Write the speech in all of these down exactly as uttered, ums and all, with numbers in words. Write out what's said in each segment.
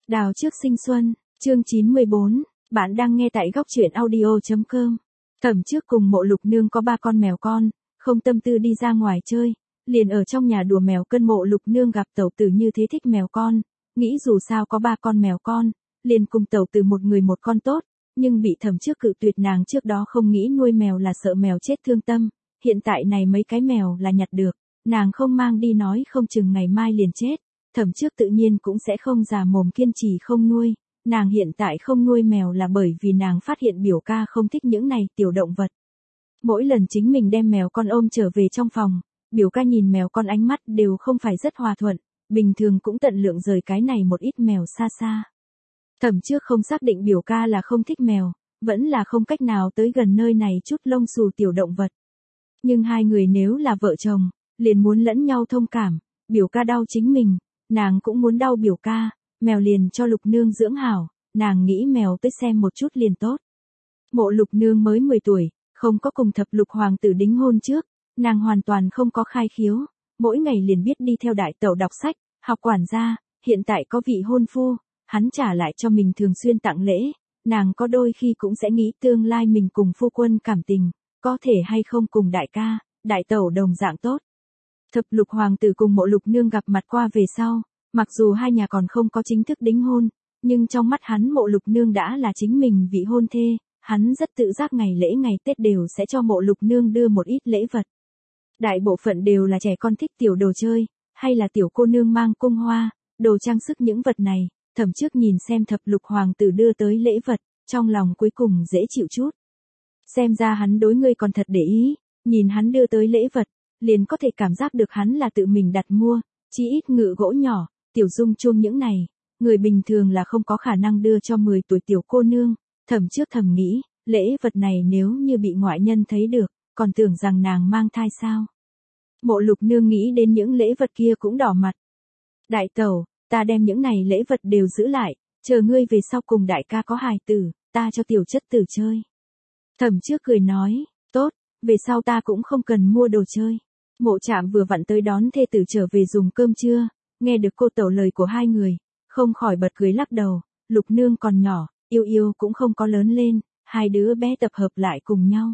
Đào trước sinh xuân, chương chín mươi bốn, bạn đang nghe tại góc truyện audio.com. Thẩm trước cùng Mộ Lục Nương có ba con mèo con, không tâm tư đi ra ngoài chơi, liền ở trong nhà đùa mèo cân. Mộ Lục Nương gặp tẩu tử như thế thích mèo con, nghĩ dù sao có ba con mèo con, liền cùng tẩu tử một người một con tốt, nhưng bị Thẩm trước cự tuyệt. Nàng trước đó không nghĩ nuôi mèo là sợ mèo chết thương tâm, hiện tại này mấy cái mèo là nhặt được, nàng không mang đi nói không chừng ngày mai liền chết. Thẩm trước tự nhiên cũng sẽ không già mồm kiên trì không nuôi, nàng hiện tại không nuôi mèo là bởi vì nàng phát hiện biểu ca không thích những này tiểu động vật. Mỗi lần chính mình đem mèo con ôm trở về trong phòng, biểu ca nhìn mèo con ánh mắt đều không phải rất hòa thuận, bình thường cũng tận lượng rời cái này một ít mèo xa xa. Thẩm trước không xác định biểu ca là không thích mèo, vẫn là không cách nào tới gần nơi này chút lông xù tiểu động vật. Nhưng hai người nếu là vợ chồng, liền muốn lẫn nhau thông cảm, biểu ca đau chính mình, nàng cũng muốn đau biểu ca, mèo liền cho Lục Nương dưỡng hảo, nàng nghĩ mèo tới xem một chút liền tốt. Mộ Lục Nương mới mười tuổi, không có cùng thập lục hoàng tử đính hôn trước, nàng hoàn toàn không có khai khiếu, mỗi ngày liền biết đi theo đại tẩu đọc sách, học quản gia, hiện tại có vị hôn phu, hắn trả lại cho mình thường xuyên tặng lễ, nàng có đôi khi cũng sẽ nghĩ tương lai mình cùng phu quân cảm tình, có thể hay không cùng đại ca, đại tẩu đồng dạng tốt. Thập lục hoàng tử cùng Mộ Lục Nương gặp mặt qua về sau, mặc dù hai nhà còn không có chính thức đính hôn, nhưng trong mắt hắn Mộ Lục Nương đã là chính mình vị hôn thê, hắn rất tự giác ngày lễ ngày Tết đều sẽ cho Mộ Lục Nương đưa một ít lễ vật. Đại bộ phận đều là trẻ con thích tiểu đồ chơi, hay là tiểu cô nương mang cung hoa, đồ trang sức những vật này. Thẩm trước nhìn xem thập lục hoàng tử đưa tới lễ vật, trong lòng cuối cùng dễ chịu chút. Xem ra hắn đối ngươi còn thật để ý, nhìn hắn đưa tới lễ vật, liền có thể cảm giác được hắn là tự mình đặt mua, chỉ ít ngự gỗ nhỏ, tiểu dung chuông những này, người bình thường là không có khả năng đưa cho mười tuổi tiểu cô nương. Thẩm trước thầm nghĩ, lễ vật này nếu như bị ngoại nhân thấy được, còn tưởng rằng nàng mang thai sao. Mộ Lục Nương nghĩ đến những lễ vật kia cũng đỏ mặt. Đại tẩu, ta đem những này lễ vật đều giữ lại, chờ ngươi về sau cùng đại ca có hài tử, ta cho tiểu chất tử chơi. Thẩm trước cười nói, tốt, về sau ta cũng không cần mua đồ chơi. Mộ Trạm vừa vặn tới đón thê tử trở về dùng cơm trưa, nghe được cô tẩu lời của hai người, không khỏi bật cười lắc đầu. Lục Nương còn nhỏ, yêu yêu cũng không có lớn lên, hai đứa bé tập hợp lại cùng nhau.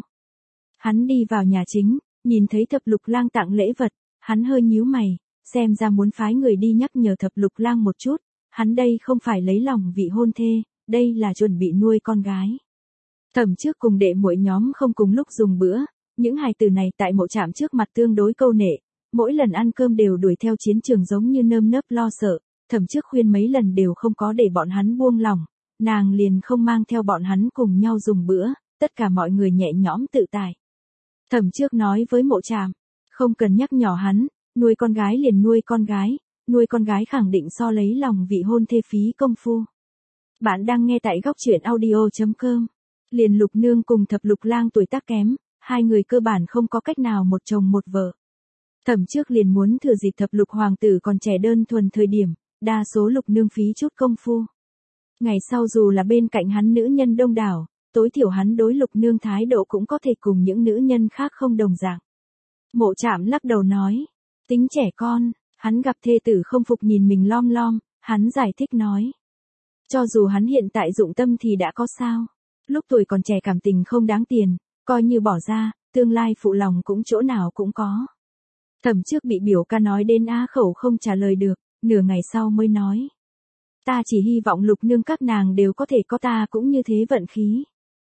Hắn đi vào nhà chính, nhìn thấy thập lục lang tặng lễ vật, hắn hơi nhíu mày, xem ra muốn phái người đi nhắc nhở thập lục lang một chút, hắn đây không phải lấy lòng vị hôn thê, đây là chuẩn bị nuôi con gái. Thẩm trước cùng đệ muội nhóm không cùng lúc dùng bữa, những hài tử này tại Mộ Trạm trước mặt tương đối câu nệ, mỗi lần ăn cơm đều đuổi theo chiến trường giống như nơm nớp lo sợ, Thẩm trước khuyên mấy lần đều không có để bọn hắn buông lỏng, nàng liền không mang theo bọn hắn cùng nhau dùng bữa, tất cả mọi người nhẹ nhõm tự tại. Thẩm trước nói với Mộ Trạm, không cần nhắc nhở hắn, nuôi con gái liền nuôi con gái, nuôi con gái khẳng định so lấy lòng vị hôn thê phí công phu. Bạn đang nghe tại góc truyện audio.com. Liền Lục Nương cùng thập lục lang tuổi tác kém, hai người cơ bản không có cách nào một chồng một vợ. Thẩm trước liền muốn thừa dịp thập lục hoàng tử còn trẻ đơn thuần thời điểm, đa số Lục Nương phí chút công phu. Ngày sau dù là bên cạnh hắn nữ nhân đông đảo, tối thiểu hắn đối Lục Nương thái độ cũng có thể cùng những nữ nhân khác không đồng dạng. Mộ Trạm lắc đầu nói, tính trẻ con, hắn gặp thê tử không phục nhìn mình lom lom, hắn giải thích nói. Cho dù hắn hiện tại dụng tâm thì đã có sao, lúc tuổi còn trẻ cảm tình không đáng tiền, coi như bỏ ra, tương lai phụ lòng cũng chỗ nào cũng có. Thẩm trước bị biểu ca nói đến á khẩu không trả lời được, nửa ngày sau mới nói. Ta chỉ hy vọng Lục Nương các nàng đều có thể có ta cũng như thế vận khí.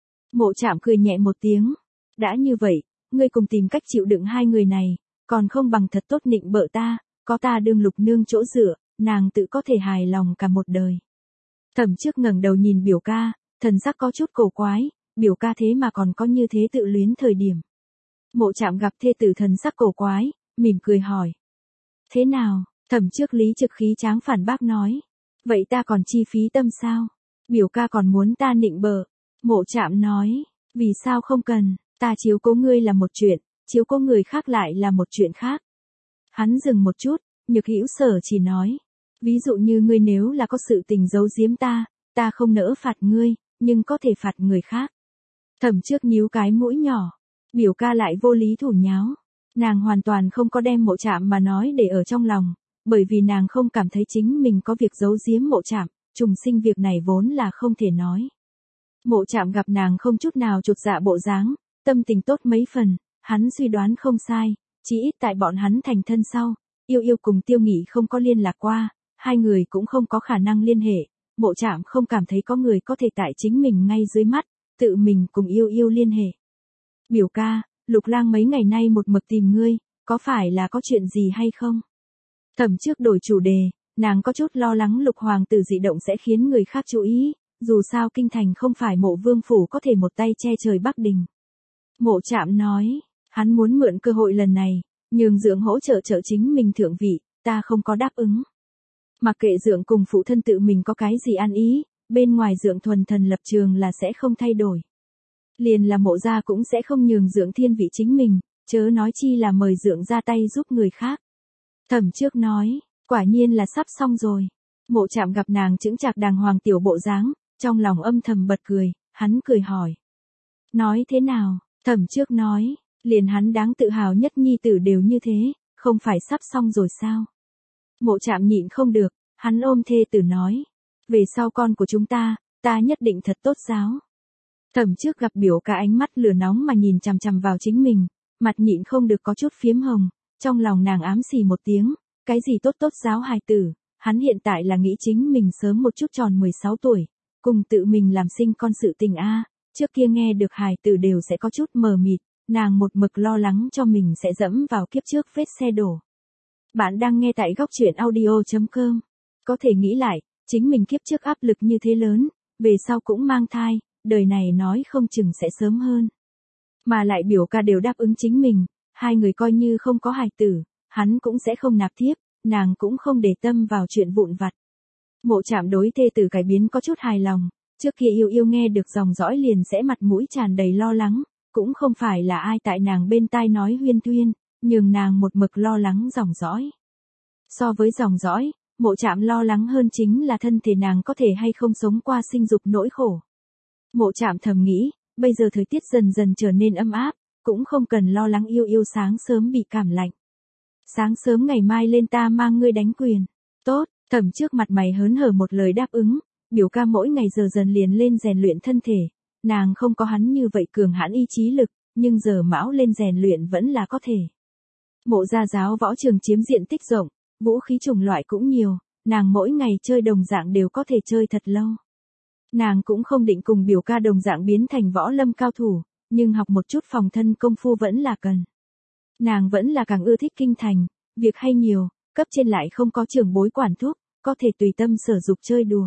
Mộ Trạm cười nhẹ một tiếng, đã như vậy, ngươi cùng tìm cách chịu đựng hai người này, còn không bằng thật tốt nịnh bợ ta, có ta đương Lục Nương chỗ dựa, nàng tự có thể hài lòng cả một đời. Thẩm trước ngẩng đầu nhìn biểu ca, thần sắc có chút cổ quái, biểu ca thế mà còn có như thế tự luyến thời điểm. Mộ Trạm gặp thê tử thần sắc cổ quái, mỉm cười hỏi. Thế nào? Thẩm trước lý trực khí tráng phản bác nói. Vậy ta còn chi phí tâm sao? Biểu ca còn muốn ta nịnh bợ. Mộ Trạm nói, vì sao không cần, ta chiếu cố ngươi là một chuyện, chiếu cố người khác lại là một chuyện khác. Hắn dừng một chút, Nhược Hữu Sở chỉ nói. Ví dụ như ngươi nếu là có sự tình giấu giếm ta, ta không nỡ phạt ngươi, nhưng có thể phạt người khác. Thẩm trước nhíu cái mũi nhỏ, biểu ca lại vô lý thủ nháo. Nàng hoàn toàn không có đem Mộ Trạm mà nói để ở trong lòng, bởi vì nàng không cảm thấy chính mình có việc giấu giếm Mộ Trạm, trùng sinh việc này vốn là không thể nói. Mộ Trạm gặp nàng không chút nào chột dạ bộ dáng, tâm tình tốt mấy phần, hắn suy đoán không sai, chỉ ít tại bọn hắn thành thân sau, Yêu Yêu cùng Tiêu Nghị không có liên lạc qua, hai người cũng không có khả năng liên hệ, Mộ Trạm không cảm thấy có người có thể tại chính mình ngay dưới mắt, tự mình cùng Yêu Yêu liên hệ. Biểu ca, Lục Lang mấy ngày nay một mực tìm ngươi, có phải là có chuyện gì hay không? Thẩm Trước đổi chủ đề, nàng có chút lo lắng Lục Hoàng tử dị động sẽ khiến người khác chú ý, dù sao kinh thành không phải Mộ Vương phủ có thể một tay che trời Bắc Đình. Mộ Trạm nói, hắn muốn mượn cơ hội lần này, nhường Dượng hỗ trợ trợ chính mình thượng vị, ta không có đáp ứng. Mặc kệ Dượng cùng phụ thân tự mình có cái gì ăn ý, bên ngoài Dượng thuần thần lập trường là sẽ không thay đổi. Liền là Mộ gia cũng sẽ không nhường Dượng thiên vị chính mình, chớ nói chi là mời Dượng ra tay giúp người khác. Thẩm Trước nói, quả nhiên là sắp xong rồi. Mộ Trạm gặp nàng chững chạc đàng hoàng tiểu bộ dáng, trong lòng âm thầm bật cười, hắn cười hỏi. Nói thế nào? Thẩm Trước nói, liền hắn đáng tự hào nhất nhi tử đều như thế, không phải sắp xong rồi sao? Mộ Trạm nhịn không được, hắn ôm thê tử nói. Về sau con của chúng ta, ta nhất định thật tốt giáo. Thẩm Trước gặp biểu ca ánh mắt lửa nóng mà nhìn chằm chằm vào chính mình, mặt nhịn không được có chút phiếm hồng, trong lòng nàng ám xì một tiếng, cái gì tốt tốt giáo hài tử, hắn hiện tại là nghĩ chính mình sớm một chút tròn mười sáu tuổi, cùng tự mình làm sinh con sự tình a. Trước kia nghe được hài tử đều sẽ có chút mờ mịt, nàng một mực lo lắng cho mình sẽ dẫm vào kiếp trước vết xe đổ. Bạn đang nghe tại góc truyện audio chấm com. Có thể nghĩ lại, chính mình kiếp trước áp lực như thế lớn, về sau cũng mang thai, đời này nói không chừng sẽ sớm hơn. Mà lại biểu ca đều đáp ứng chính mình, hai người coi như không có hài tử, hắn cũng sẽ không nạp thiếp, nàng cũng không để tâm vào chuyện vụn vặt. Mộ Trạm đối thê tử cải biến có chút hài lòng, trước kia Yêu Yêu nghe được dòng dõi liền sẽ mặt mũi tràn đầy lo lắng, cũng không phải là ai tại nàng bên tai nói huyên thuyên, nhưng nàng một mực lo lắng dòng dõi. So với dòng dõi, Mộ Trạm lo lắng hơn chính là thân thể nàng có thể hay không sống qua sinh dục nỗi khổ. Mộ Trạm thầm nghĩ, bây giờ thời tiết dần dần trở nên ấm áp, cũng không cần lo lắng Yêu Yêu sáng sớm bị cảm lạnh. Sáng sớm ngày mai lên ta mang ngươi đánh quyền. Tốt, Thẩm Trước mặt mày hớn hở một lời đáp ứng, biểu ca mỗi ngày giờ dần liền lên rèn luyện thân thể, nàng không có hắn như vậy cường hãn ý chí lực, nhưng giờ mão lên rèn luyện vẫn là có thể. Mộ gia giáo võ trường chiếm diện tích rộng, vũ khí chủng loại cũng nhiều, nàng mỗi ngày chơi đồng dạng đều có thể chơi thật lâu. Nàng cũng không định cùng biểu ca đồng dạng biến thành võ lâm cao thủ, nhưng học một chút phòng thân công phu vẫn là cần. Nàng vẫn là càng ưa thích kinh thành, việc hay nhiều, cấp trên lại không có trưởng bối quản thúc, có thể tùy tâm sở dục chơi đùa.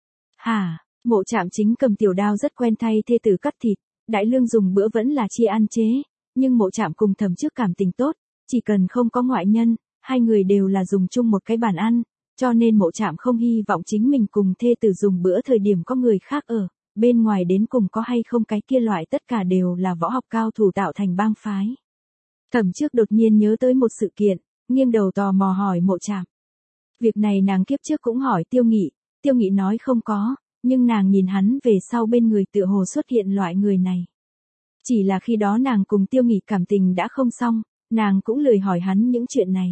Hả, Mộ Trạm chính cầm tiểu đao rất quen thay thê tử cắt thịt, đại lương dùng bữa vẫn là chia ăn chế, nhưng Mộ Trạm cùng Thẩm Trước cảm tình tốt, chỉ cần không có ngoại nhân, hai người đều là dùng chung một cái bàn ăn, cho nên Mộ Trạm không hy vọng chính mình cùng thê tử dùng bữa thời điểm có người khác ở, bên ngoài đến cùng có hay không cái kia loại tất cả đều là võ học cao thủ tạo thành bang phái. Thẩm Trước đột nhiên nhớ tới một sự kiện, nghiêng đầu tò mò hỏi Mộ Trạm. Việc này nàng kiếp trước cũng hỏi Tiêu Nghị, Tiêu Nghị nói không có, nhưng nàng nhìn hắn về sau bên người tựa hồ xuất hiện loại người này. Chỉ là khi đó nàng cùng Tiêu Nghị cảm tình đã không xong, nàng cũng lười hỏi hắn những chuyện này.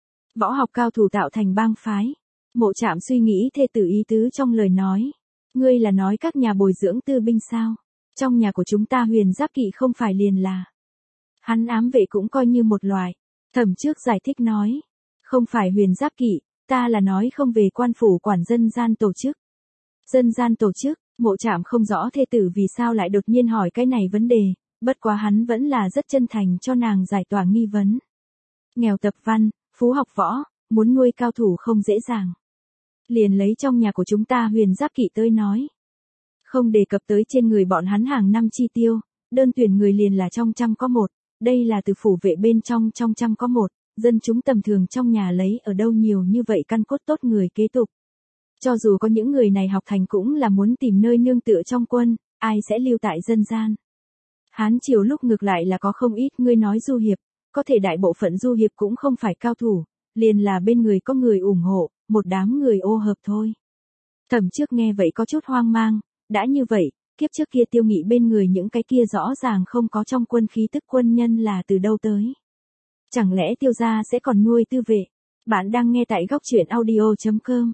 Võ học cao thủ tạo thành bang phái. Mộ Trạm suy nghĩ thê tử ý tứ trong lời nói. Ngươi là nói các nhà bồi dưỡng tư binh sao? Trong nhà của chúng ta Huyền Giáp Kỵ không phải liền là. Hắn ám vệ cũng coi như một loại. Thẩm Trước giải thích nói. Không phải Huyền Giáp Kỵ, ta là nói không về quan phủ quản dân gian tổ chức. Dân gian tổ chức, Mộ Trạm không rõ thê tử vì sao lại đột nhiên hỏi cái này vấn đề, bất quá hắn vẫn là rất chân thành cho nàng giải tỏa nghi vấn. Nghèo tập văn, phú học võ, muốn nuôi cao thủ không dễ dàng. Liền lấy trong nhà của chúng ta Huyền Giáp Kỵ tới nói. Không đề cập tới trên người bọn hắn hàng năm chi tiêu, đơn tuyển người liền là trong trăm có một, đây là từ phủ vệ bên trong trong trăm có một, dân chúng tầm thường trong nhà lấy ở đâu nhiều như vậy căn cốt tốt người kế tục. Cho dù có những người này học thành cũng là muốn tìm nơi nương tựa trong quân, ai sẽ lưu tại dân gian. Hán triều lúc ngược lại là có không ít người nói du hiệp, có thể đại bộ phận du hiệp cũng không phải cao thủ, liền là bên người có người ủng hộ, một đám người ô hợp thôi. Thẩm Trước nghe vậy có chút hoang mang, đã như vậy, kiếp trước kia Tiêu Nghị bên người những cái kia rõ ràng không có trong quân khí tức quân nhân là từ đâu tới. Chẳng lẽ Tiêu gia sẽ còn nuôi tư vệ? Bạn đang nghe tại góc truyện audio chấm com.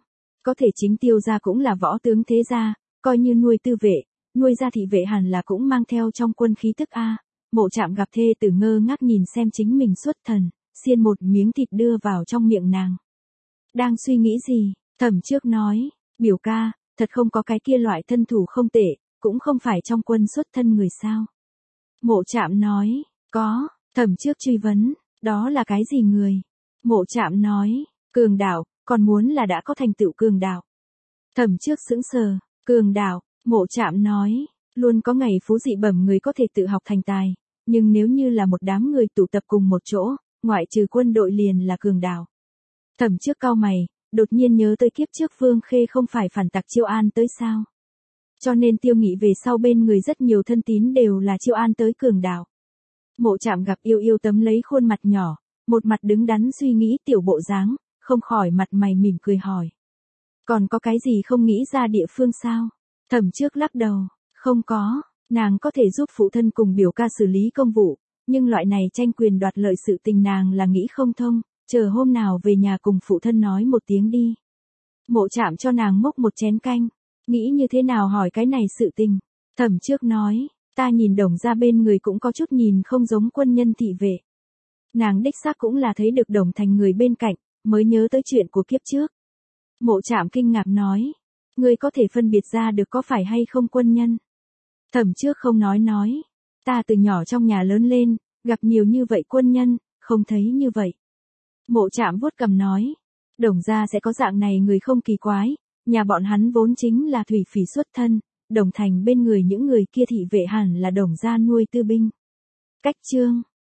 Có thể chính Tiêu gia cũng là võ tướng thế gia, coi như nuôi tư vệ, nuôi gia thị vệ hẳn là cũng mang theo trong quân khí tức a. Mộ Trạm gặp thê tử ngơ ngác nhìn xem chính mình xuất thần, xiên một miếng thịt đưa vào trong miệng nàng. Đang suy nghĩ gì? Thẩm Trước nói, biểu ca, thật không có cái kia loại thân thủ không tệ, cũng không phải trong quân xuất thân người sao. Mộ Trạm nói, có. Thẩm Trước truy vấn, đó là cái gì người? Mộ Trạm nói, cường đạo, còn muốn là đã có thành tựu cường đạo. Thẩm Trước sững sờ, cường đạo, Mộ Trạm nói, luôn có ngày phú dị bẩm người có thể tự học thành tài, nhưng nếu như là một đám người tụ tập cùng một chỗ, ngoại trừ quân đội liền là cường đạo. Thẩm Trước cau mày, đột nhiên nhớ tới kiếp trước Vương Khê không phải phản tặc Chiêu An tới sao? Cho nên Tiêu Nghị về sau bên người rất nhiều thân tín đều là Chiêu An tới cường đạo. Mộ Trạm gặp yêu yêu tấm lấy khuôn mặt nhỏ, một mặt đứng đắn suy nghĩ tiểu bộ dáng, không khỏi mặt mày mỉm cười hỏi. Còn có cái gì không nghĩ ra địa phương sao? Thẩm Trước lắc đầu, không có, nàng có thể giúp phụ thân cùng biểu ca xử lý công vụ, nhưng loại này tranh quyền đoạt lợi sự tình nàng là nghĩ không thông, chờ hôm nào về nhà cùng phụ thân nói một tiếng đi. Mộ Trạm cho nàng múc một chén canh, nghĩ như thế nào hỏi cái này sự tình. Thẩm Trước nói, ta nhìn Đồng gia bên người cũng có chút nhìn không giống quân nhân thị vệ. Nàng đích xác cũng là thấy được Đồng Thành người bên cạnh, mới nhớ tới chuyện của kiếp trước. Mộ Trạm kinh ngạc nói, ngươi có thể phân biệt ra được có phải hay không quân nhân? Thẩm Trước không nói nói, ta từ nhỏ trong nhà lớn lên, gặp nhiều như vậy quân nhân, không thấy như vậy. Mộ Trạm vuốt cằm nói, Đồng gia sẽ có dạng này người không kỳ quái, nhà bọn hắn vốn chính là thủy phỉ xuất thân, Đồng Thành bên người những người kia thị vệ hẳn là Đồng gia nuôi tư binh. Cách chương